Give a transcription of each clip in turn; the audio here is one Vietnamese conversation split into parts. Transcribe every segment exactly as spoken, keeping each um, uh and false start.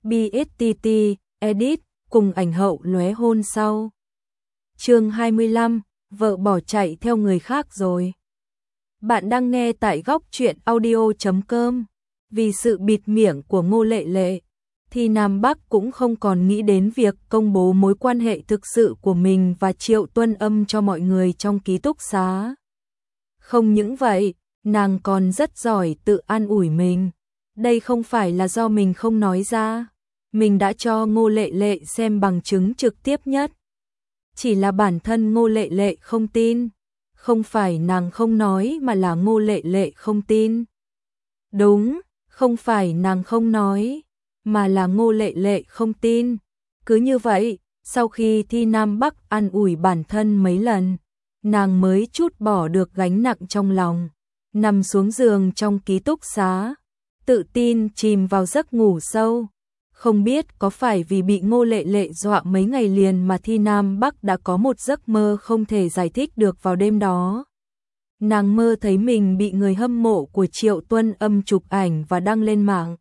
bê ét tê tê, edit, cùng ảnh hậu lóe hôn sau. Chương hai mươi lăm, vợ bỏ chạy theo người khác rồi. Bạn đang nghe tại góc truyện audio chấm com. Vì sự bịt miệng của Ngô Lệ Lệ, thì Nam Bắc cũng không còn nghĩ đến việc công bố mối quan hệ thực sự của mình và Triệu Tuân Âm cho mọi người trong ký túc xá. Không những vậy, nàng còn rất giỏi tự an ủi mình. Đây không phải là do mình không nói ra. Mình đã cho Ngô Lệ Lệ xem bằng chứng trực tiếp nhất. Chỉ là bản thân Ngô Lệ Lệ không tin. Không phải nàng không nói mà là Ngô Lệ Lệ không tin. Đúng, không phải nàng không nói, mà là Ngô Lệ Lệ không tin. Cứ như vậy, sau khi Thi Nam Bắc an ủi bản thân mấy lần, nàng mới trút bỏ được gánh nặng trong lòng, nằm xuống giường trong ký túc xá, tự tin chìm vào giấc ngủ sâu. Không biết có phải vì bị Ngô Lệ Lệ dọa mấy ngày liền mà Thi Nam Bắc đã có một giấc mơ không thể giải thích được vào đêm đó. Nàng mơ thấy mình bị người hâm mộ của Triệu Tuân Âm chụp ảnh và đăng lên mạng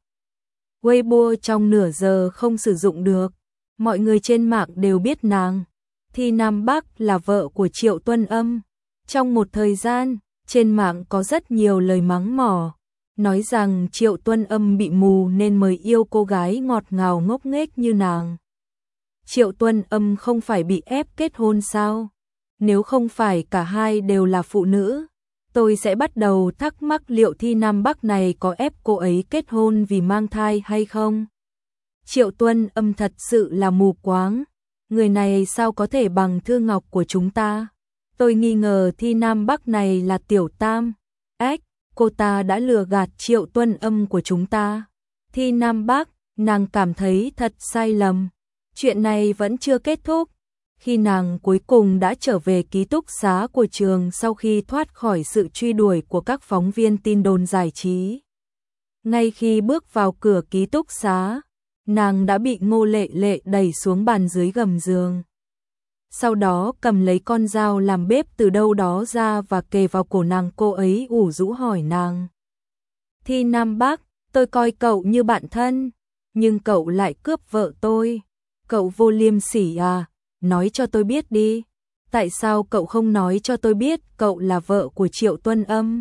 Weibo trong nửa giờ không sử dụng được. Mọi người trên mạng đều biết nàng, Thi Nam Bắc, là vợ của Triệu Tuân Âm. Trong một thời gian, trên mạng có rất nhiều lời mắng mỏ, nói rằng Triệu Tuân Âm bị mù nên mới yêu cô gái ngọt ngào ngốc nghếch như nàng. Triệu Tuân Âm không phải bị ép kết hôn sao? Nếu không phải cả hai đều là phụ nữ, tôi sẽ bắt đầu thắc mắc liệu Thi Nam Bắc này có ép cô ấy kết hôn vì mang thai hay không? Triệu Tuân Âm thật sự là mù quáng. Người này sao có thể bằng Thư Ngọc của chúng ta? Tôi nghi ngờ Thi Nam Bắc này là tiểu tam. Ếch, cô ta đã lừa gạt Triệu Tuân Âm của chúng ta. Thi Nam Bắc, nàng cảm thấy thật sai lầm. Chuyện này vẫn chưa kết thúc. Khi nàng cuối cùng đã trở về ký túc xá của trường sau khi thoát khỏi sự truy đuổi của các phóng viên tin đồn giải trí. Ngay khi bước vào cửa ký túc xá, nàng đã bị Ngô Lệ Lệ đẩy xuống bàn dưới gầm giường. Sau đó cầm lấy con dao làm bếp từ đâu đó ra và kề vào cổ nàng. Cô ấy ủ rũ hỏi nàng: Thi Nam Bắc, tôi coi cậu như bạn thân, nhưng cậu lại cướp vợ tôi. Cậu vô liêm sỉ à? Nói cho tôi biết đi. Tại sao cậu không nói cho tôi biết cậu là vợ của Triệu Tuân Âm?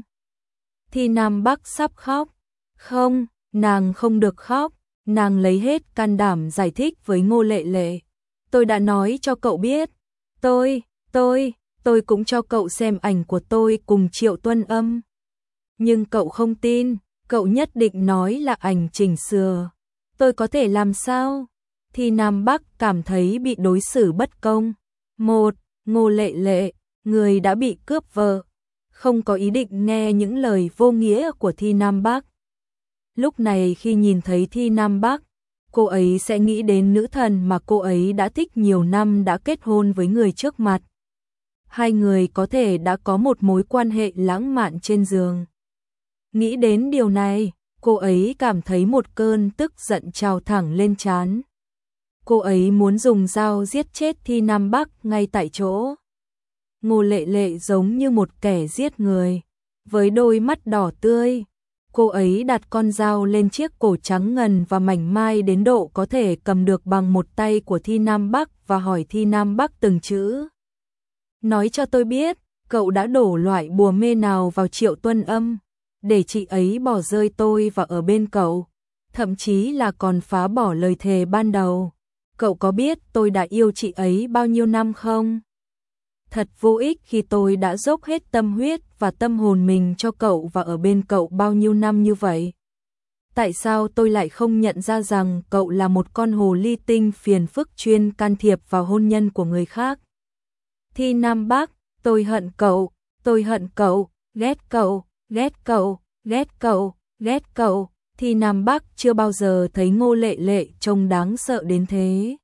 Thi Nam Bắc sắp khóc. Không, nàng không được khóc. Nàng lấy hết can đảm giải thích với Ngô Lệ Lệ. Tôi đã nói cho cậu biết. Tôi, tôi, tôi cũng cho cậu xem ảnh của tôi cùng Triệu Tuân Âm. Nhưng cậu không tin, cậu nhất định nói là ảnh chỉnh sửa. Tôi có thể làm sao? Thi Nam Bắc cảm thấy bị đối xử bất công. Một, Ngô Lệ Lệ, người đã bị cướp vợ, không có ý định nghe những lời vô nghĩa của Thi Nam Bắc. Lúc này khi nhìn thấy Thi Nam Bắc, cô ấy sẽ nghĩ đến nữ thần mà cô ấy đã thích nhiều năm đã kết hôn với người trước mặt. Hai người có thể đã có một mối quan hệ lãng mạn trên giường. Nghĩ đến điều này, cô ấy cảm thấy một cơn tức giận trào thẳng lên trán. Cô ấy muốn dùng dao giết chết Thi Nam Bắc ngay tại chỗ. Ngô Lệ Lệ giống như một kẻ giết người, với đôi mắt đỏ tươi. Cô ấy đặt con dao lên chiếc cổ trắng ngần và mảnh mai đến độ có thể cầm được bằng một tay của Thi Nam Bắc và hỏi Thi Nam Bắc từng chữ. Nói cho tôi biết, cậu đã đổ loại bùa mê nào vào Triệu Tuân Âm, để chị ấy bỏ rơi tôi và ở bên cậu, thậm chí là còn phá bỏ lời thề ban đầu. Cậu có biết tôi đã yêu chị ấy bao nhiêu năm không? Thật vô ích khi tôi đã dốc hết tâm huyết và tâm hồn mình cho cậu và ở bên cậu bao nhiêu năm như vậy. Tại sao tôi lại không nhận ra rằng cậu là một con hồ ly tinh phiền phức chuyên can thiệp vào hôn nhân của người khác? Thi Nam Bắc, tôi hận cậu, tôi hận cậu, ghét cậu, ghét cậu, ghét cậu, ghét cậu. Thi Nam Bắc chưa bao giờ thấy Ngô Lệ Lệ trông đáng sợ đến thế.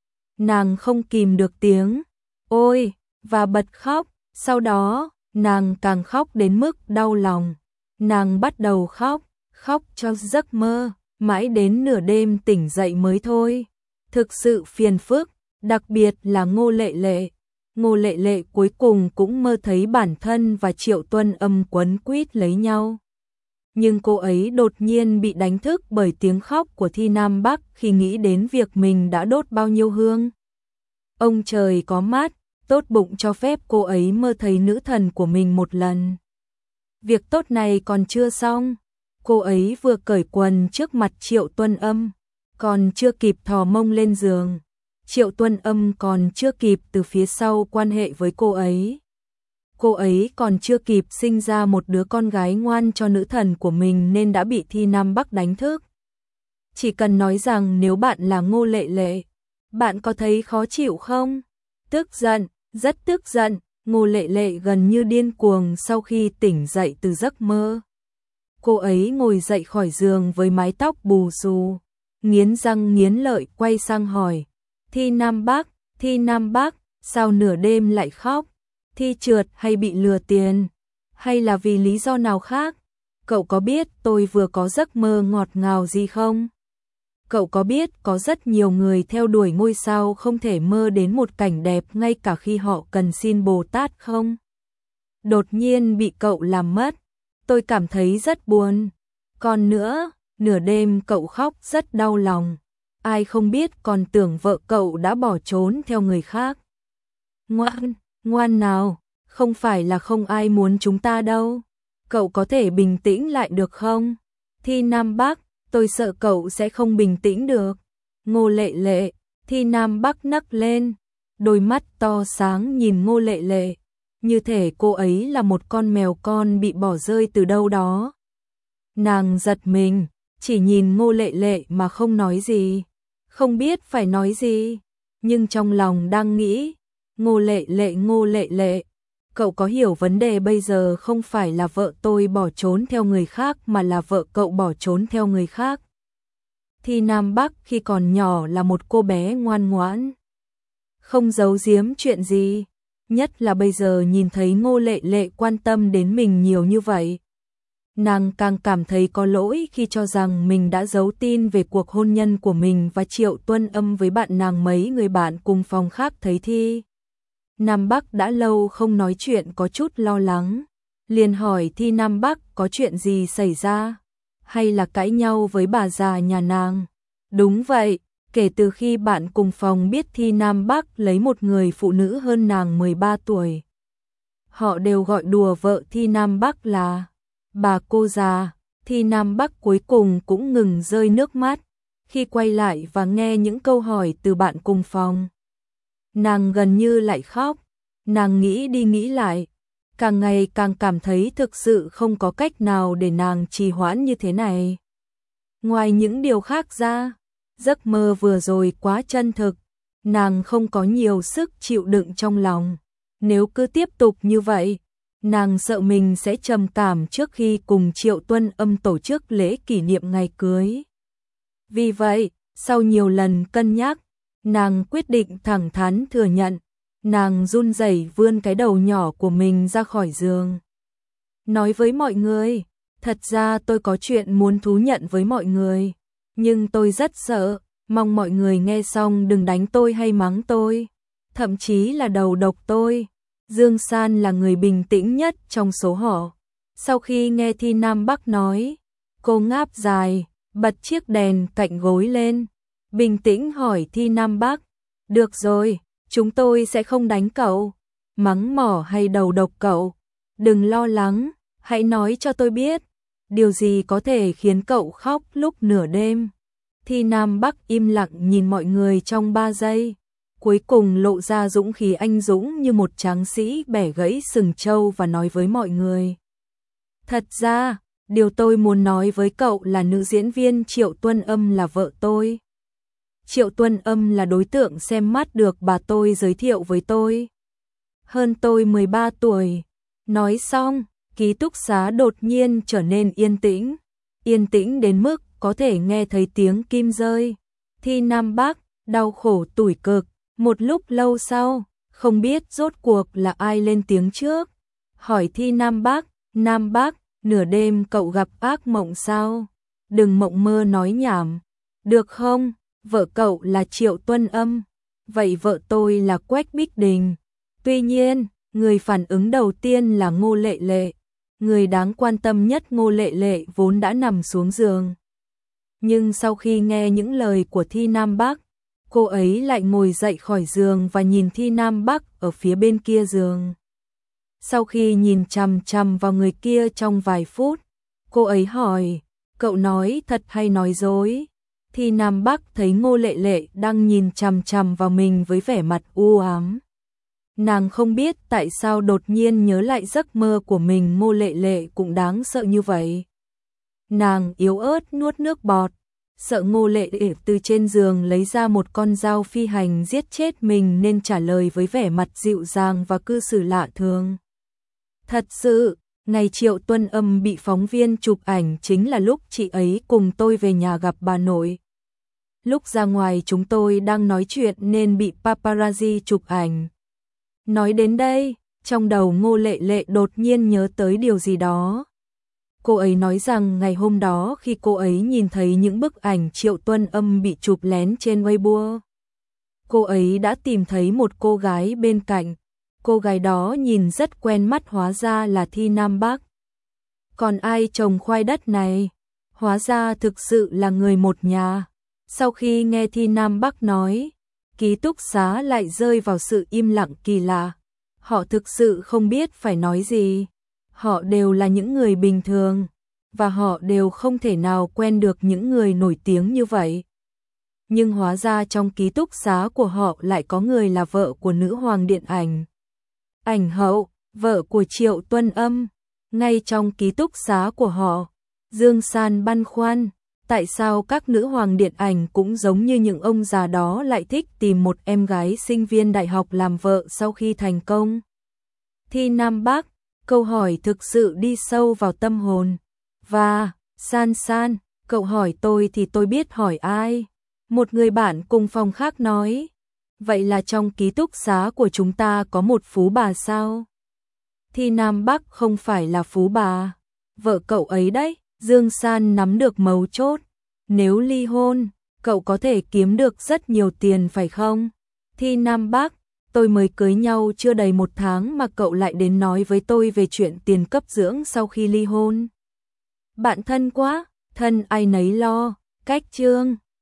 Nàng không kìm được tiếng ôi và bật khóc. Sau đó, nàng càng khóc đến mức đau lòng. Nàng bắt đầu khóc, khóc cho giấc mơ, mãi đến nửa đêm tỉnh dậy mới thôi. Thực sự phiền phức, đặc biệt là Ngô Lệ Lệ. Ngô Lệ Lệ cuối cùng cũng mơ thấy bản thân và Triệu Tuân Âm quấn quýt lấy nhau. nhưng cô ấy đột nhiên bị đánh thức bởi tiếng khóc của Thi Nam Bắc khi nghĩ đến việc mình đã đốt bao nhiêu hương. Ông trời có mắt, tốt bụng cho phép cô ấy mơ thấy nữ thần của mình một lần. Việc tốt này còn chưa xong, cô ấy vừa cởi quần trước mặt Triệu Tuân Âm, còn chưa kịp thò mông lên giường, Triệu Tuân Âm còn chưa kịp từ phía sau quan hệ với cô ấy. Cô ấy còn chưa kịp sinh ra một đứa con gái ngoan cho nữ thần của mình nên đã bị Thi Nam Bắc đánh thức. Chỉ cần nói rằng nếu bạn là Ngô Lệ Lệ, bạn có thấy khó chịu không? Tức giận, rất tức giận, Ngô Lệ Lệ gần như điên cuồng sau khi tỉnh dậy từ giấc mơ. Cô ấy ngồi dậy khỏi giường với mái tóc bù xù, nghiến răng nghiến lợi quay sang hỏi, Thi Nam Bắc, Thi Nam Bắc, sao nửa đêm lại khóc? Thi trượt hay bị lừa tiền? Hay là vì lý do nào khác? Cậu có biết tôi vừa có giấc mơ ngọt ngào gì không? Cậu có biết có rất nhiều người theo đuổi ngôi sao không thể mơ đến một cảnh đẹp ngay cả khi họ cần xin Bồ Tát không? Đột nhiên bị cậu làm mất, tôi cảm thấy rất buồn. Còn nữa, nửa đêm cậu khóc rất đau lòng. Ai không biết còn tưởng vợ cậu đã bỏ trốn theo người khác. Ngoan, ngoan nào, không phải là không ai muốn chúng ta đâu. Cậu có thể bình tĩnh lại được không? Thi Nam Bắc, tôi sợ cậu sẽ không bình tĩnh được. Ngô Lệ Lệ, Thi Nam Bắc nấc lên, đôi mắt to sáng nhìn Ngô Lệ Lệ, như thể cô ấy là một con mèo con bị bỏ rơi từ đâu đó. Nàng giật mình, chỉ nhìn Ngô Lệ Lệ mà không nói gì, không biết phải nói gì, nhưng trong lòng đang nghĩ, Ngô Lệ Lệ, Ngô Lệ Lệ, cậu có hiểu vấn đề bây giờ không phải là vợ tôi bỏ trốn theo người khác mà là vợ cậu bỏ trốn theo người khác. Thi Nam Bắc khi còn nhỏ là một cô bé ngoan ngoãn, không giấu giếm chuyện gì, nhất là bây giờ nhìn thấy Ngô Lệ Lệ quan tâm đến mình nhiều như vậy. Nàng càng cảm thấy có lỗi khi cho rằng mình đã giấu tin về cuộc hôn nhân của mình và Triệu Tuân Âm với bạn nàng. Mấy người bạn cùng phòng khác thấy Thi Nam Bắc đã lâu không nói chuyện có chút lo lắng, liền hỏi Thi Nam Bắc có chuyện gì xảy ra, hay là cãi nhau với bà già nhà nàng. Đúng vậy, kể từ khi bạn cùng phòng biết Thi Nam Bắc lấy một người phụ nữ hơn nàng mười ba tuổi, họ đều gọi đùa vợ Thi Nam Bắc là bà cô già. Thi Nam Bắc cuối cùng cũng ngừng rơi nước mắt khi quay lại và nghe những câu hỏi từ bạn cùng phòng. Nàng gần như lại khóc, nàng nghĩ đi nghĩ lại, càng ngày càng cảm thấy thực sự không có cách nào để nàng trì hoãn như thế này. Ngoài những điều khác ra, giấc mơ vừa rồi quá chân thực, nàng không có nhiều sức chịu đựng trong lòng. Nếu cứ tiếp tục như vậy, nàng sợ mình sẽ trầm cảm trước khi cùng Triệu Tuân Âm tổ chức lễ kỷ niệm ngày cưới. Vì vậy, sau nhiều lần cân nhắc, nàng quyết định thẳng thắn thừa nhận, nàng run rẩy vươn cái đầu nhỏ của mình ra khỏi giường. Nói với mọi người, thật ra tôi có chuyện muốn thú nhận với mọi người, nhưng tôi rất sợ, mong mọi người nghe xong đừng đánh tôi hay mắng tôi, thậm chí là đầu độc tôi. Dương San là người bình tĩnh nhất trong số họ. Sau khi nghe Thi Nam Bắc nói, cô ngáp dài, bật chiếc đèn cạnh gối lên, bình tĩnh hỏi Thi Nam Bắc, được rồi, chúng tôi sẽ không đánh cậu, mắng mỏ hay đầu độc cậu. Đừng lo lắng, hãy nói cho tôi biết, điều gì có thể khiến cậu khóc lúc nửa đêm. Thi Nam Bắc im lặng nhìn mọi người trong ba giây, cuối cùng lộ ra dũng khí anh dũng như một tráng sĩ bẻ gãy sừng trâu và nói với mọi người. Thật ra, điều tôi muốn nói với cậu là nữ diễn viên Triệu Tuân Âm là vợ tôi. Triệu Tuân Âm là đối tượng xem mắt được bà tôi giới thiệu với tôi. Hơn tôi mười ba tuổi. Nói xong, ký túc xá đột nhiên trở nên yên tĩnh. Yên tĩnh đến mức có thể nghe thấy tiếng kim rơi. Thi Nam Bắc, đau khổ tủi cực. Một lúc lâu sau, không biết rốt cuộc là ai lên tiếng trước. Hỏi Thi Nam Bắc, Nam Bắc, nửa đêm cậu gặp ác mộng sao? Đừng mộng mơ nói nhảm. Được không? Vợ cậu là Triệu Tuân Âm. Vậy vợ tôi là Quách Bích Đình. Tuy nhiên, người phản ứng đầu tiên là Ngô Lệ Lệ. người đáng quan tâm nhất Ngô Lệ Lệ vốn đã nằm xuống giường. Nhưng sau khi nghe những lời của Thi Nam Bắc, cô ấy lại ngồi dậy khỏi giường và nhìn Thi Nam Bắc ở phía bên kia giường. Sau khi nhìn chằm chằm vào người kia trong vài phút, cô ấy hỏi, cậu nói thật hay nói dối? Thi Nam Bắc thấy Ngô Lệ Lệ đang nhìn chằm chằm vào mình với vẻ mặt u ám. Nàng không biết tại sao đột nhiên nhớ lại giấc mơ của mình, Ngô Lệ Lệ cũng đáng sợ như vậy. Nàng yếu ớt nuốt nước bọt, sợ Ngô Lệ Lệ từ trên giường lấy ra một con dao phi hành giết chết mình nên trả lời với vẻ mặt dịu dàng và cư xử lạ thường. Thật sự, ngày Triệu Tuân Âm bị phóng viên chụp ảnh chính là lúc chị ấy cùng tôi về nhà gặp bà nội. Lúc ra ngoài chúng tôi đang nói chuyện nên bị paparazzi chụp ảnh. Nói đến đây, trong đầu Ngô Lệ Lệ đột nhiên nhớ tới điều gì đó. Cô ấy nói rằng ngày hôm đó khi cô ấy nhìn thấy những bức ảnh Triệu Tuân Âm bị chụp lén trên Weibo, cô ấy đã tìm thấy một cô gái bên cạnh. Cô gái đó nhìn rất quen mắt, hóa ra là Thi Nam Bắc. Còn ai trồng khoai đất này? Hóa ra thực sự là người một nhà. Sau khi nghe Thi Nam Bắc nói, ký túc xá lại rơi vào sự im lặng kỳ lạ. Họ thực sự không biết phải nói gì. Họ đều là những người bình thường, và họ đều không thể nào quen được những người nổi tiếng như vậy. Nhưng hóa ra trong ký túc xá của họ lại có người là vợ của nữ hoàng điện ảnh. Ảnh hậu, vợ của Triệu Tuân Âm. Ngay trong ký túc xá của họ, Dương San băn khoăn, tại sao các nữ hoàng điện ảnh cũng giống như những ông già đó lại thích tìm một em gái sinh viên đại học làm vợ sau khi thành công. Thi Nam Bắc, câu hỏi thực sự đi sâu vào tâm hồn. Và, San San, cậu hỏi tôi thì tôi biết hỏi ai. Một người bạn cùng phòng khác nói. Vậy là trong ký túc xá của chúng ta có một phú bà sao? Thi Nam Bắc không phải là phú bà. Vợ cậu ấy đấy. Dương San nắm được mấu chốt. Nếu ly hôn, cậu có thể kiếm được rất nhiều tiền phải không? Thi Nam Bắc, tôi mới cưới nhau chưa đầy một tháng mà cậu lại đến nói với tôi về chuyện tiền cấp dưỡng sau khi ly hôn. Bạn thân quá, thân ai nấy lo, cách chương.